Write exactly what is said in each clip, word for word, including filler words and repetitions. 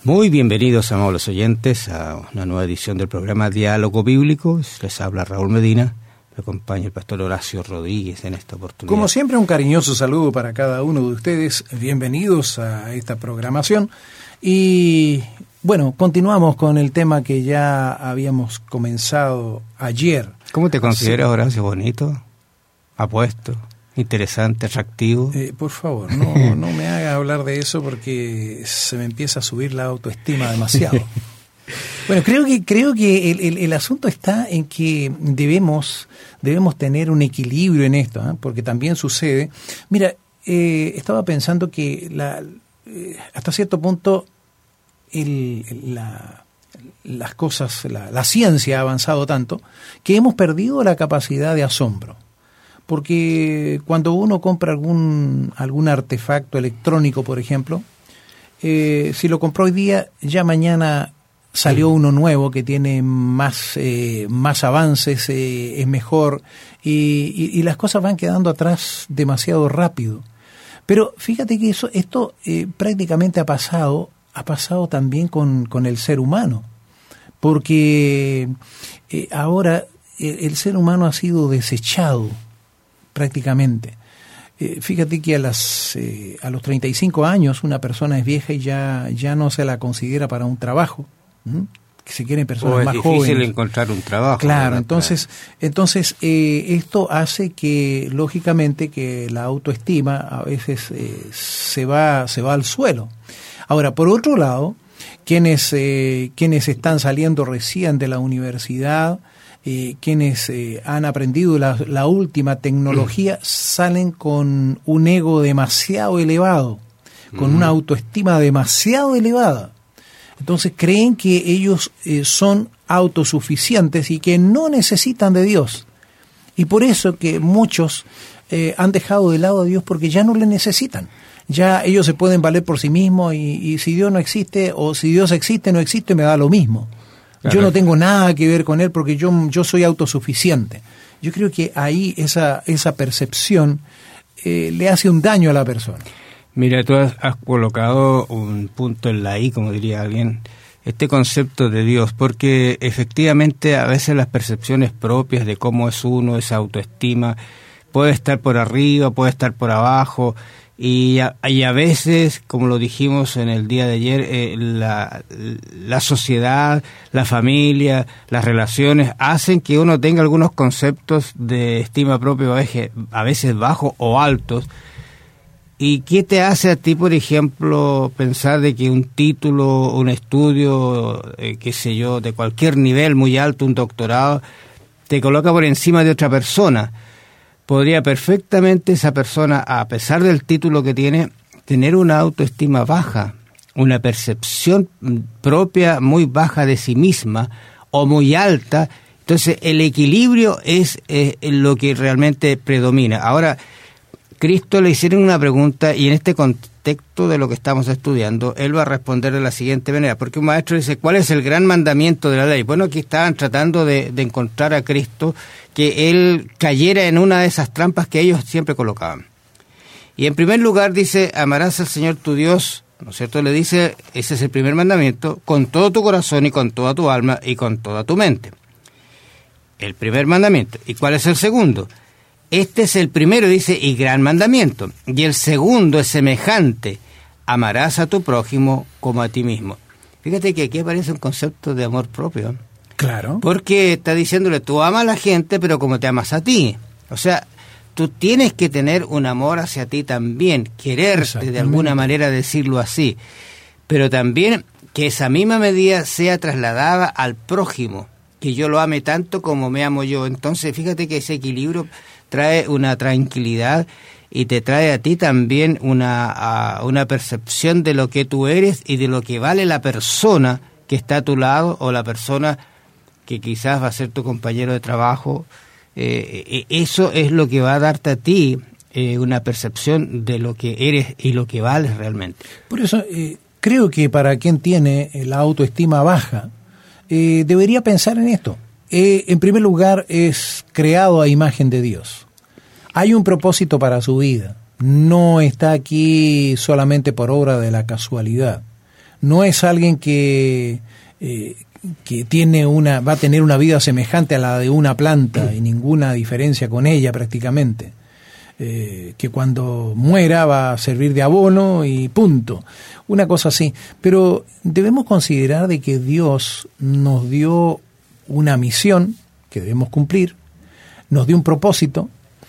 Muy bienvenidos, amables oyentes, a una nueva edición del programa Diálogo Bíblico. Les habla Raúl Medina, me acompaña el pastor Horacio Rodríguez en esta oportunidad. Como siempre, un cariñoso saludo para cada uno de ustedes. Bienvenidos a esta programación. Y bueno, continuamos con el tema que ya habíamos comenzado ayer. ¿Cómo te consideras, Horacio? ¿Bonito? ¿Apuesto? ¿Interesante? ¿Atractivo? Eh, por favor, no, no me haga hablar de eso porque se me empieza a subir la autoestima demasiado. Bueno, creo que creo que el, el, el asunto está en que debemos debemos tener un equilibrio en esto, ¿eh? Porque también sucede. Mira, eh, estaba pensando que la, eh, hasta cierto punto el, la, las cosas, la, la ciencia ha avanzado tanto que hemos perdido la capacidad de asombro. Porque cuando uno compra algún algún artefacto electrónico, por ejemplo, eh, si lo compró hoy día, ya mañana salió uno nuevo que tiene más eh, más avances, eh, es mejor, y, y, y las cosas van quedando atrás demasiado rápido. Pero fíjate que eso esto eh, prácticamente ha pasado, ha pasado también con, con el ser humano, porque eh, ahora el, el ser humano ha sido desechado prácticamente. Eh, fíjate que a las eh, a los treinta y cinco años una persona es vieja y ya ya no se la considera para un trabajo. ¿Mm? Que se quieren personas más jóvenes. Es difícil encontrar un trabajo. Claro, ¿verdad? entonces entonces eh, esto hace que lógicamente que la autoestima a veces eh, se va se va al suelo. Ahora, por otro lado, quienes eh, quienes están saliendo recién de la universidad, Eh, quienes eh, han aprendido la, la última tecnología, salen con un ego demasiado elevado, con mm. una autoestima demasiado elevada. Entonces creen que ellos eh, son autosuficientes y que no necesitan de Dios. Y por eso que muchos eh, han dejado de lado a Dios porque ya no le necesitan. Ya ellos se pueden valer por sí mismos y, y si Dios no existe o si Dios existe no existe, me da lo mismo. Yo no tengo nada que ver con él porque yo, yo soy autosuficiente. Yo creo que ahí esa, esa percepción eh, le hace un daño a la persona. Mira, tú has, has colocado un punto en la I, como diría alguien, este concepto de Dios, porque efectivamente a veces las percepciones propias de cómo es uno, esa autoestima, puede estar por arriba, puede estar por abajo. Y a, y a veces, como lo dijimos en el día de ayer, eh, la, la sociedad, la familia, las relaciones hacen que uno tenga algunos conceptos de estima propia a veces, a veces bajos o altos. ¿Y qué te hace a ti, por ejemplo, pensar de que un título, un estudio, eh, qué sé yo, de cualquier nivel muy alto, un doctorado, te coloca por encima de otra persona? Podría perfectamente esa persona, a pesar del título que tiene, tener una autoestima baja, una percepción propia muy baja de sí misma o muy alta. Entonces el equilibrio es eh, lo que realmente predomina. Ahora, Cristo le hicieron una pregunta y en este contexto de lo que estamos estudiando, él va a responder de la siguiente manera, porque un maestro dice, ¿cuál es el gran mandamiento de la ley? Bueno, aquí estaban tratando de, de encontrar a Cristo, que él cayera en una de esas trampas que ellos siempre colocaban. Y en primer lugar dice, amarás al Señor tu Dios, ¿no es cierto? Le dice, ese es el primer mandamiento, con todo tu corazón y con toda tu alma y con toda tu mente. El primer mandamiento. ¿Y cuál es el segundo? Este es el primero, dice, y gran mandamiento. Y el segundo es semejante, amarás a tu prójimo como a ti mismo. Fíjate que aquí aparece un concepto de amor propio. Claro. Porque está diciéndole, tú amas a la gente, pero como te amas a ti. O sea, tú tienes que tener un amor hacia ti también, quererte de alguna manera, decirlo así. Pero también que esa misma medida sea trasladada al prójimo, que yo lo ame tanto como me amo yo. Entonces, fíjate que ese equilibrio trae una tranquilidad y te trae a ti también una, uh, una percepción de lo que tú eres y de lo que vale la persona que está a tu lado o la persona que quizás va a ser tu compañero de trabajo. Eh, eso es lo que va a darte a ti eh, una percepción de lo que eres y lo que vales realmente. Por eso eh, creo que para quien tiene la autoestima baja, eh, debería pensar en esto. Eh, en primer lugar, es creado a imagen de Dios. Hay un propósito para su vida. No está aquí solamente por obra de la casualidad. no es alguien que, eh, que tiene una, va a tener una vida semejante a la de una planta y ninguna diferencia con ella prácticamente. Eh, que cuando muera va a servir de abono y punto, una cosa así. Pero debemos considerar de que Dios nos dio una misión que debemos cumplir, nos dio un propósito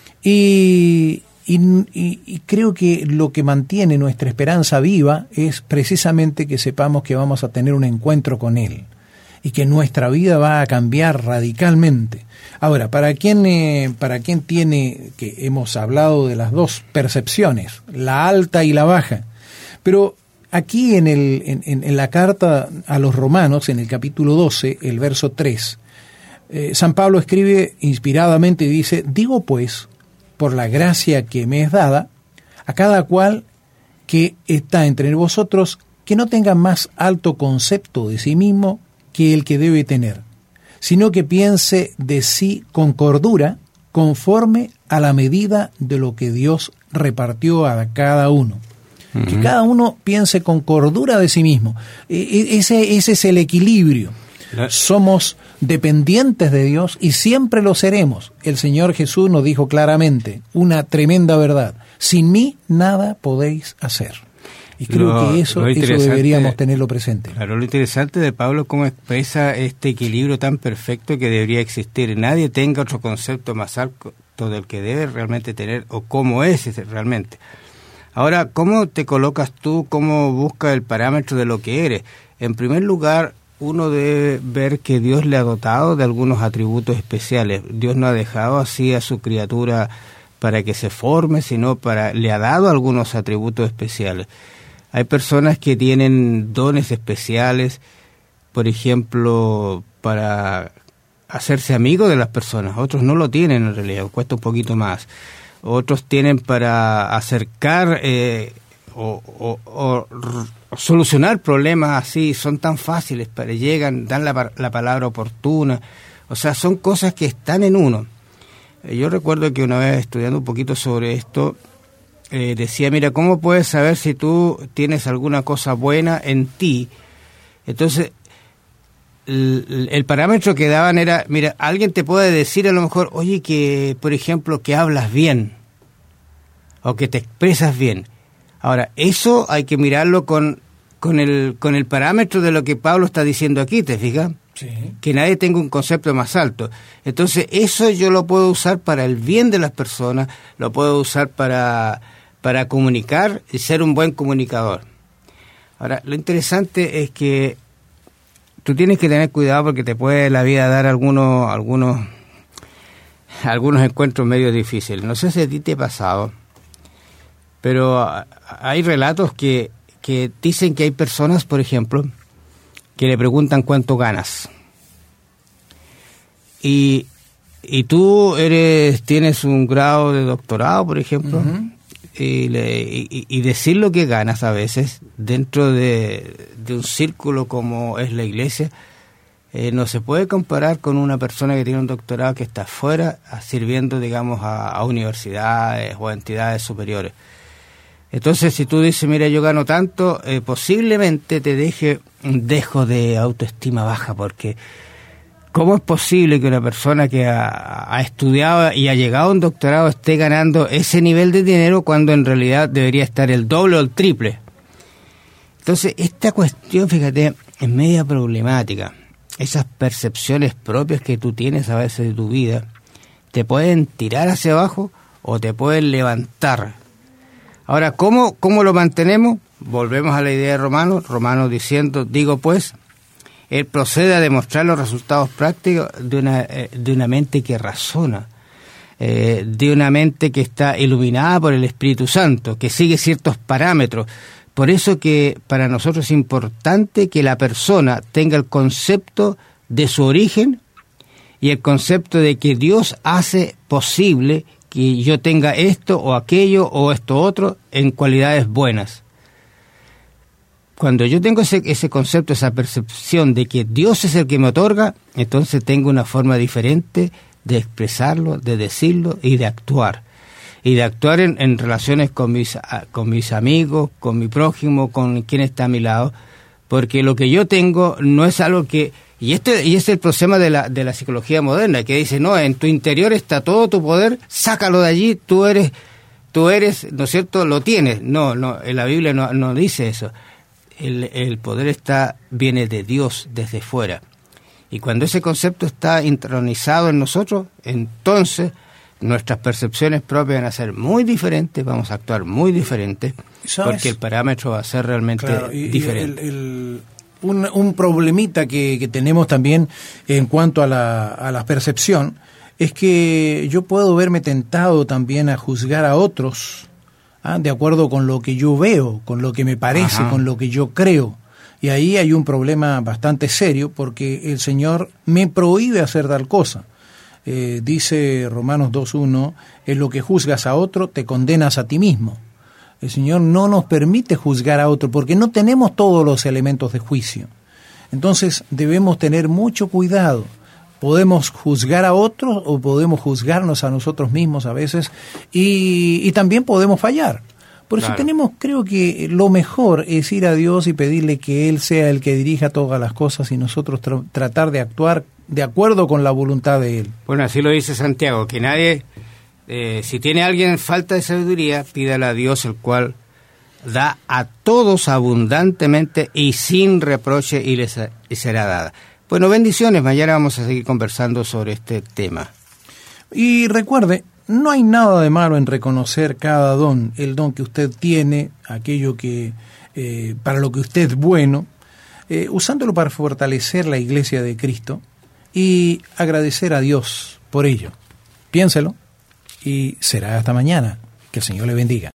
y, y, y, y creo que lo que mantiene nuestra esperanza viva es precisamente que sepamos que vamos a tener un encuentro con Él y que nuestra vida va a cambiar radicalmente. Ahora, para quien, eh, para quien tiene, que hemos hablado de las dos percepciones, la alta y la baja, pero aquí en, el, en, en la carta a los Romanos, en el capítulo doce, el verso tres, eh, San Pablo escribe inspiradamente y dice: digo pues, por la gracia que me es dada, a cada cual que está entre vosotros, que no tenga más alto concepto de sí mismo que el que debe tener, sino que piense de sí con cordura, conforme a la medida de lo que Dios repartió a cada uno. Uh-huh. Que cada uno piense con cordura de sí mismo. E- ese, ese es el equilibrio. Uh-huh. Somos dependientes de Dios y siempre lo seremos. El Señor Jesús nos dijo claramente una tremenda verdad: sin mí nada podéis hacer. Y creo lo, que eso, eso deberíamos tenerlo presente. Claro, lo interesante de Pablo es cómo expresa este equilibrio tan perfecto que debería existir. Nadie tenga otro concepto más alto del que debe realmente tener o cómo es realmente. Ahora, ¿cómo te colocas tú? ¿Cómo buscas el parámetro de lo que eres? En primer lugar, uno debe ver que Dios le ha dotado de algunos atributos especiales. Dios no ha dejado así a su criatura para que se forme, sino para le ha dado algunos atributos especiales. Hay personas que tienen dones especiales, por ejemplo, para hacerse amigos de las personas. Otros no lo tienen en realidad, cuesta un poquito más. Otros tienen para acercar eh, o, o, o, o solucionar problemas así, son tan fáciles, para llegan, dan la, la palabra oportuna. O sea, son cosas que están en uno. Yo recuerdo que una vez estudiando un poquito sobre esto, Eh, decía, mira, ¿cómo puedes saber si tú tienes alguna cosa buena en ti? Entonces, el, el parámetro que daban era, mira, alguien te puede decir a lo mejor, oye, que, por ejemplo, que hablas bien, o que te expresas bien. Ahora, eso hay que mirarlo con, con, el, con el parámetro de lo que Pablo está diciendo aquí, ¿te fijas? Sí. Que nadie tenga un concepto más alto. Entonces, eso yo lo puedo usar para el bien de las personas, lo puedo usar para... para comunicar y ser un buen comunicador. Ahora, lo interesante es que tú tienes que tener cuidado porque te puede la vida dar algunos algunos algunos encuentros medio difíciles. No sé si a ti te ha pasado, pero hay relatos que, que dicen que hay personas, por ejemplo, que le preguntan cuánto ganas. Y, y tú eres tienes un grado de doctorado, por ejemplo, uh-huh. Y, le, y, y decir lo que ganas a veces dentro de, de un círculo como es la iglesia, eh, no se puede comparar con una persona que tiene un doctorado que está afuera sirviendo, digamos, a, a universidades o a entidades superiores. Entonces, si tú dices, mira, yo gano tanto, eh, posiblemente te deje un dejo de autoestima baja, porque ¿cómo es posible que una persona que ha, ha estudiado y ha llegado a un doctorado esté ganando ese nivel de dinero cuando en realidad debería estar el doble o el triple? Entonces, esta cuestión, fíjate, es media problemática. Esas percepciones propias que tú tienes a veces de tu vida te pueden tirar hacia abajo o te pueden levantar. Ahora, ¿cómo, cómo lo mantenemos? Volvemos a la idea de Romano, Romano diciendo, digo pues, él procede a demostrar los resultados prácticos de una, eh, de una mente que razona, eh, de una mente que está iluminada por el Espíritu Santo, que sigue ciertos parámetros. Por eso que para nosotros es importante que la persona tenga el concepto de su origen y el concepto de que Dios hace posible que yo tenga esto o aquello o esto otro en cualidades buenas. Cuando yo tengo ese, ese concepto, esa percepción de que Dios es el que me otorga, entonces tengo una forma diferente de expresarlo, de decirlo y de actuar. Y de actuar en, en relaciones con mis, con mis amigos, con mi prójimo, con quien está a mi lado, porque lo que yo tengo no es algo que... Y este y este es el problema de la de la psicología moderna, que dice, no, en tu interior está todo tu poder, sácalo de allí, tú eres, tú eres, ¿no es cierto?, lo tienes. No, no, en la Biblia no, no dice eso. El, el poder está viene de Dios, desde fuera. Y cuando ese concepto está intronizado en nosotros, entonces nuestras percepciones propias van a ser muy diferentes, vamos a actuar muy diferentes, porque el parámetro va a ser realmente claro, y, diferente. Y el, el... Un, un problemita que, que tenemos también en cuanto a la, a la percepción es que yo puedo verme tentado también a juzgar a otros, ¿ah? de acuerdo con lo que yo veo, con lo que me parece, Ajá. con lo que yo creo. Y ahí hay un problema bastante serio porque el Señor me prohíbe hacer tal cosa. Eh, dice Romanos dos uno, en lo que juzgas a otro te condenas a ti mismo. El Señor no nos permite juzgar a otro porque no tenemos todos los elementos de juicio. Entonces debemos tener mucho cuidado. Podemos juzgar a otros o podemos juzgarnos a nosotros mismos a veces y, y también podemos fallar. Por eso claro. tenemos, creo que lo mejor es ir a Dios y pedirle que Él sea el que dirija todas las cosas y nosotros tra- tratar de actuar de acuerdo con la voluntad de Él. Bueno, así lo dice Santiago, que nadie... Eh, si tiene alguien falta de sabiduría, pídale a Dios, el cual da a todos abundantemente y sin reproche y les y será dada. Bueno, bendiciones. Mañana vamos a seguir conversando sobre este tema. Y recuerde, no hay nada de malo en reconocer cada don, el don que usted tiene, aquello que eh, para lo que usted es bueno, eh, usándolo para fortalecer la iglesia de Cristo y agradecer a Dios por ello. Piénselo. Y será hasta mañana. Que el Señor le bendiga.